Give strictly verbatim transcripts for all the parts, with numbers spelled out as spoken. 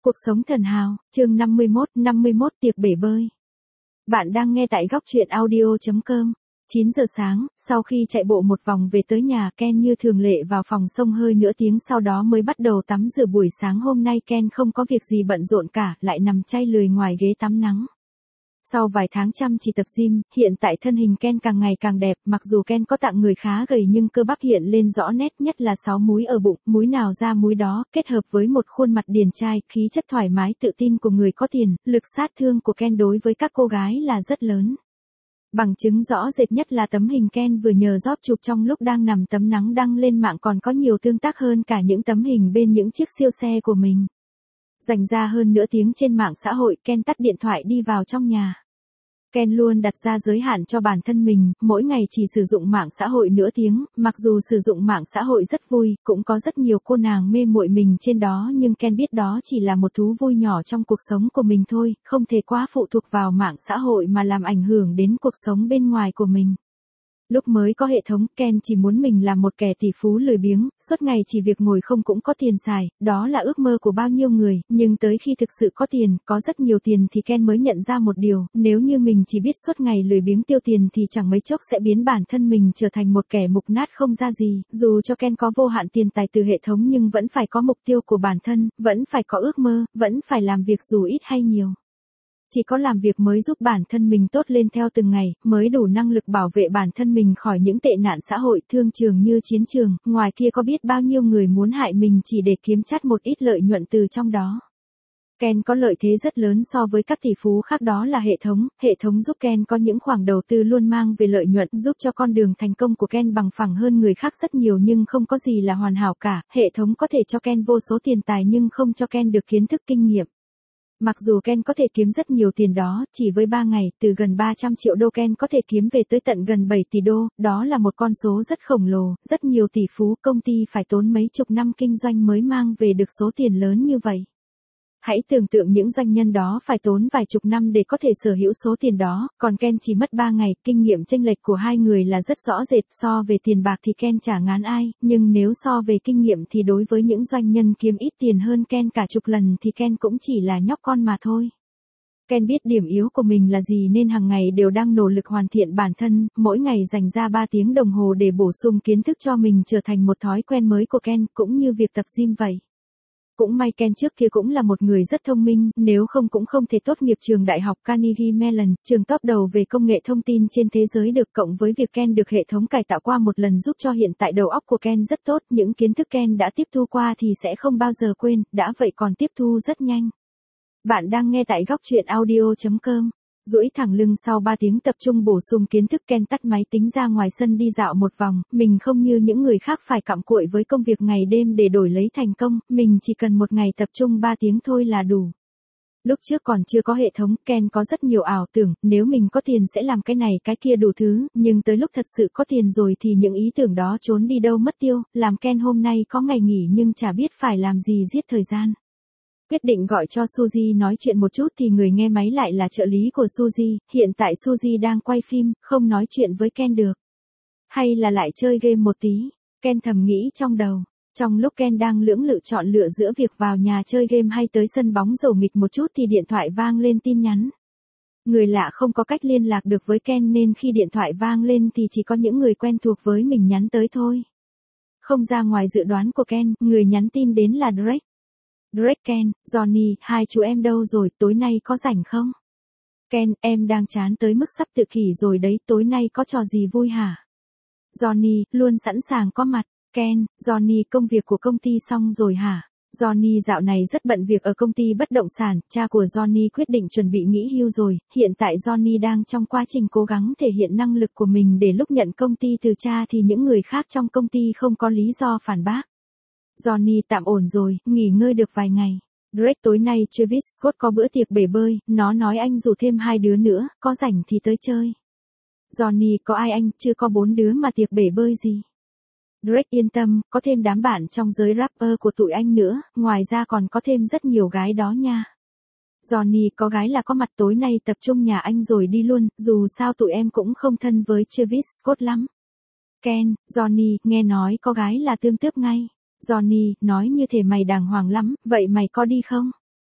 Cuộc sống thần hào, chương năm mươi mốt, năm mươi mốt tiệc bể bơi. Bạn đang nghe tại góc truyện audio chấm com. chín giờ sáng, sau khi chạy bộ một vòng về tới nhà, Ken như thường lệ vào phòng xông hơi nửa tiếng sau đó mới bắt đầu tắm rửa. Buổi sáng hôm nay Ken không có việc gì bận rộn cả, lại nằm chai lười ngoài ghế tắm nắng. Sau vài tháng chăm chỉ tập gym, hiện tại thân hình Ken càng ngày càng đẹp, mặc dù Ken có tạng người khá gầy nhưng cơ bắp hiện lên rõ nét, nhất là sáu múi ở bụng, múi nào ra múi đó, kết hợp với một khuôn mặt điển trai, khí chất thoải mái tự tin của người có tiền, lực sát thương của Ken đối với các cô gái là rất lớn. Bằng chứng rõ rệt nhất là tấm hình Ken vừa nhờ job chụp trong lúc đang nằm tắm nắng đăng lên mạng còn có nhiều tương tác hơn cả những tấm hình bên những chiếc siêu xe của mình. Dành ra hơn nửa tiếng trên mạng xã hội, Ken tắt điện thoại đi vào trong nhà. Ken luôn đặt ra giới hạn cho bản thân mình, mỗi ngày chỉ sử dụng mạng xã hội nửa tiếng, mặc dù sử dụng mạng xã hội rất vui, cũng có rất nhiều cô nàng mê muội mình trên đó nhưng Ken biết đó chỉ là một thú vui nhỏ trong cuộc sống của mình thôi, không thể quá phụ thuộc vào mạng xã hội mà làm ảnh hưởng đến cuộc sống bên ngoài của mình. Lúc mới có hệ thống, Ken chỉ muốn mình là một kẻ tỷ phú lười biếng, suốt ngày chỉ việc ngồi không cũng có tiền xài, đó là ước mơ của bao nhiêu người, nhưng tới khi thực sự có tiền, có rất nhiều tiền thì Ken mới nhận ra một điều, nếu như mình chỉ biết suốt ngày lười biếng tiêu tiền thì chẳng mấy chốc sẽ biến bản thân mình trở thành một kẻ mục nát không ra gì, dù cho Ken có vô hạn tiền tài từ hệ thống nhưng vẫn phải có mục tiêu của bản thân, vẫn phải có ước mơ, vẫn phải làm việc dù ít hay nhiều. Chỉ có làm việc mới giúp bản thân mình tốt lên theo từng ngày, mới đủ năng lực bảo vệ bản thân mình khỏi những tệ nạn xã hội, thương trường như chiến trường, ngoài kia có biết bao nhiêu người muốn hại mình chỉ để kiếm chắt một ít lợi nhuận từ trong đó. Ken có lợi thế rất lớn so với các tỷ phú khác, đó là hệ thống, hệ thống giúp Ken có những khoản đầu tư luôn mang về lợi nhuận, giúp cho con đường thành công của Ken bằng phẳng hơn người khác rất nhiều nhưng không có gì là hoàn hảo cả, hệ thống có thể cho Ken vô số tiền tài nhưng không cho Ken được kiến thức kinh nghiệm. Mặc dù Ken có thể kiếm rất nhiều tiền đó, chỉ với ba ngày, từ gần ba trăm triệu đô Ken có thể kiếm về tới tận gần bảy tỷ đô, đó là một con số rất khổng lồ, rất nhiều tỷ phú công ty phải tốn mấy chục năm kinh doanh mới mang về được số tiền lớn như vậy. Hãy tưởng tượng những doanh nhân đó phải tốn vài chục năm để có thể sở hữu số tiền đó, còn Ken chỉ mất ba ngày, kinh nghiệm chênh lệch của hai người là rất rõ rệt, so về tiền bạc thì Ken chả ngán ai, nhưng nếu so về kinh nghiệm thì đối với những doanh nhân kiếm ít tiền hơn Ken cả chục lần thì Ken cũng chỉ là nhóc con mà thôi. Ken biết điểm yếu của mình là gì nên hàng ngày đều đang nỗ lực hoàn thiện bản thân, mỗi ngày dành ra ba tiếng đồng hồ để bổ sung kiến thức cho mình trở thành một thói quen mới của Ken, cũng như việc tập gym vậy. Cũng may Ken trước kia cũng là một người rất thông minh, nếu không cũng không thể tốt nghiệp trường đại học Carnegie Mellon, trường top đầu về công nghệ thông tin trên thế giới được, cộng với việc Ken được hệ thống cải tạo qua một lần giúp cho hiện tại đầu óc của Ken rất tốt, những kiến thức Ken đã tiếp thu qua thì sẽ không bao giờ quên, đã vậy còn tiếp thu rất nhanh. Bạn đang nghe tại góc truyện audio chấm com. Duỗi thẳng lưng sau ba tiếng tập trung bổ sung kiến thức, Ken tắt máy tính ra ngoài sân đi dạo một vòng, mình không như những người khác phải cặm cụi với công việc ngày đêm để đổi lấy thành công, mình chỉ cần một ngày tập trung ba tiếng thôi là đủ. Lúc trước còn chưa có hệ thống, Ken có rất nhiều ảo tưởng, nếu mình có tiền sẽ làm cái này cái kia đủ thứ, nhưng tới lúc thật sự có tiền rồi thì những ý tưởng đó trốn đi đâu mất tiêu, làm Ken hôm nay có ngày nghỉ nhưng chả biết phải làm gì giết thời gian. Quyết định gọi cho Suzy nói chuyện một chút thì người nghe máy lại là trợ lý của Suzy, hiện tại Suzy đang quay phim, không nói chuyện với Ken được. Hay là lại chơi game một tí, Ken thầm nghĩ trong đầu. Trong lúc Ken đang lưỡng lự chọn lựa giữa việc vào nhà chơi game hay tới sân bóng rổ nghịch một chút thì điện thoại vang lên tin nhắn. Người lạ không có cách liên lạc được với Ken nên khi điện thoại vang lên thì chỉ có những người quen thuộc với mình nhắn tới thôi. Không ra ngoài dự đoán của Ken, người nhắn tin đến là Drake. Drake: Ken, Johnny, hai chú em đâu rồi, tối nay có rảnh không? Ken: em đang chán tới mức sắp tự kỷ rồi đấy, tối nay có trò gì vui hả? Johnny: luôn sẵn sàng có mặt. Ken: Johnny, công việc của công ty xong rồi hả? Johnny: dạo này rất bận việc ở công ty bất động sản, cha của Johnny quyết định chuẩn bị nghỉ hưu rồi, hiện tại Johnny đang trong quá trình cố gắng thể hiện năng lực của mình để lúc nhận công ty từ cha thì những người khác trong công ty không có lý do phản bác. Johnny: tạm ổn rồi, nghỉ ngơi được vài ngày. Drake: tối nay Travis Scott có bữa tiệc bể bơi, nó nói anh rủ thêm hai đứa nữa, có rảnh thì tới chơi. Johnny: có ai anh, chưa có bốn đứa mà tiệc bể bơi gì. Drake: yên tâm, có thêm đám bạn trong giới rapper của tụi anh nữa, ngoài ra còn có thêm rất nhiều gái đó nha. Johnny: có gái là có mặt, tối nay tập trung nhà anh rồi đi luôn, dù sao tụi em cũng không thân với Travis Scott lắm. Ken: Johnny, nghe nói có gái là tương tước ngay. Johnny: nói như thể mày đàng hoàng lắm, vậy mày có đi không?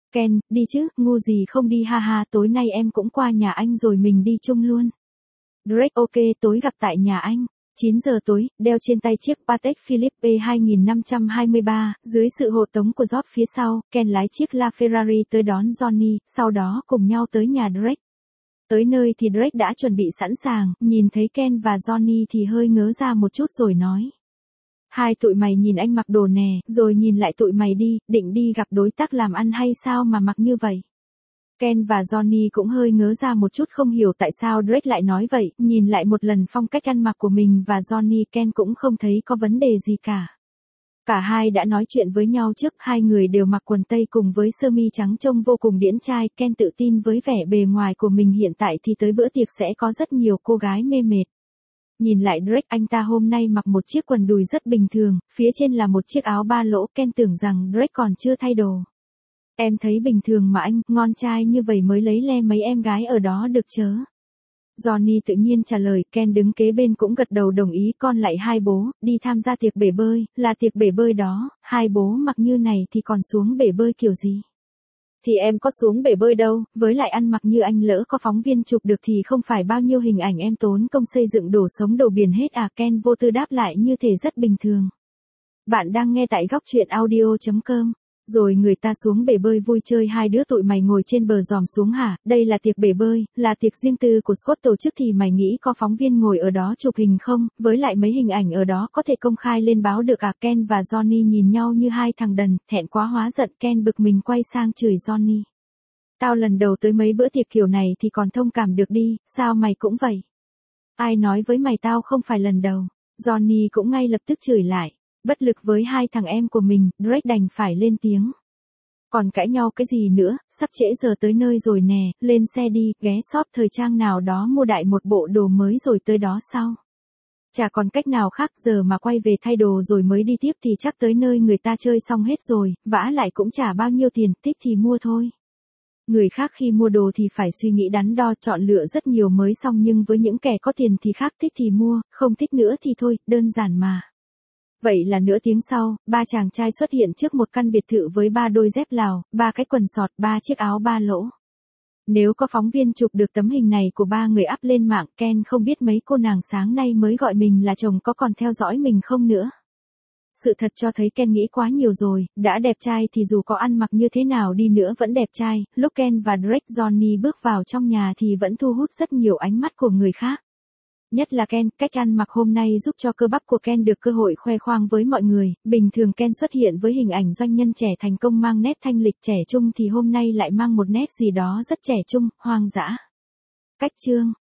Ken, đi chứ, ngu gì không đi ha ha, tối nay em cũng qua nhà anh rồi mình đi chung luôn. Drake, ok, tối gặp tại nhà anh. chín giờ tối, đeo trên tay chiếc Patek Philippe hai nghìn năm trăm hai mươi ba, dưới sự hộ tống của George phía sau, Ken lái chiếc LaFerrari tới đón Johnny, sau đó cùng nhau tới nhà Drake. Tới nơi thì Drake đã chuẩn bị sẵn sàng, nhìn thấy Ken và Johnny thì hơi ngớ ra một chút rồi nói. Hai tụi mày nhìn anh mặc đồ nè, rồi nhìn lại tụi mày đi, định đi gặp đối tác làm ăn hay sao mà mặc như vậy? Ken và Johnny cũng hơi ngớ ra một chút không hiểu tại sao Drake lại nói vậy, nhìn lại một lần phong cách ăn mặc của mình và Johnny, Ken cũng không thấy có vấn đề gì cả. Cả hai đã nói chuyện với nhau trước, hai người đều mặc quần tây cùng với sơ mi trắng trông vô cùng điển trai, Ken tự tin với vẻ bề ngoài của mình hiện tại thì tới bữa tiệc sẽ có rất nhiều cô gái mê mệt. Nhìn lại Drake, anh ta hôm nay mặc một chiếc quần đùi rất bình thường, phía trên là một chiếc áo ba lỗ, Ken tưởng rằng Drake còn chưa thay đồ. Em thấy bình thường mà anh, ngon trai như vậy mới lấy le mấy em gái ở đó được chớ. Johnny tự nhiên trả lời, Ken đứng kế bên cũng gật đầu đồng ý, con lại hai bố, đi tham gia tiệc bể bơi, là tiệc bể bơi đó, hai bố mặc như này thì còn xuống bể bơi kiểu gì? Thì em có xuống bể bơi đâu, với lại ăn mặc như anh lỡ có phóng viên chụp được thì không phải bao nhiêu hình ảnh em tốn công xây dựng đổ sống đổ biển hết à, Ken vô tư đáp lại như thể rất bình thường. Bạn đang nghe tại góc truyện audio chấm com. Rồi người ta xuống bể bơi vui chơi, hai đứa tụi mày ngồi trên bờ dòm xuống hả? Đây là tiệc bể bơi, là tiệc riêng tư của Scott tổ chức thì mày nghĩ có phóng viên ngồi ở đó chụp hình không? Với lại mấy hình ảnh ở đó có thể công khai lên báo được à? Ken và Johnny nhìn nhau như hai thằng đần, thẹn quá hóa giận, Ken bực mình quay sang chửi Johnny. Tao lần đầu tới mấy bữa tiệc kiểu này thì còn thông cảm được đi, sao mày cũng vậy? Ai nói với mày tao không phải lần đầu? Johnny cũng ngay lập tức chửi lại. Bất lực với hai thằng em của mình, Drake đành phải lên tiếng. Còn cãi nhau cái gì nữa, sắp trễ giờ tới nơi rồi nè, lên xe đi, ghé shop thời trang nào đó mua đại một bộ đồ mới rồi tới đó sau. Chả còn cách nào khác, giờ mà quay về thay đồ rồi mới đi tiếp thì chắc tới nơi người ta chơi xong hết rồi, vả lại cũng chả bao nhiêu tiền, thích thì mua thôi. Người khác khi mua đồ thì phải suy nghĩ đắn đo, chọn lựa rất nhiều mới xong, nhưng với những kẻ có tiền thì khác, thích thì mua, không thích nữa thì thôi, đơn giản mà. Vậy là nửa tiếng sau, ba chàng trai xuất hiện trước một căn biệt thự với ba đôi dép Lào, ba cái quần sọt, ba chiếc áo ba lỗ. Nếu có phóng viên chụp được tấm hình này của ba người up lên mạng, Ken không biết mấy cô nàng sáng nay mới gọi mình là chồng có còn theo dõi mình không nữa. Sự thật cho thấy Ken nghĩ quá nhiều rồi, đã đẹp trai thì dù có ăn mặc như thế nào đi nữa vẫn đẹp trai. Lúc Ken và Drake Johnny bước vào trong nhà thì vẫn thu hút rất nhiều ánh mắt của người khác. Nhất là Ken, cách ăn mặc hôm nay giúp cho cơ bắp của Ken được cơ hội khoe khoang với mọi người. Bình thường Ken xuất hiện với hình ảnh doanh nhân trẻ thành công mang nét thanh lịch trẻ trung thì hôm nay lại mang một nét gì đó rất trẻ trung, hoang dã. Cách chương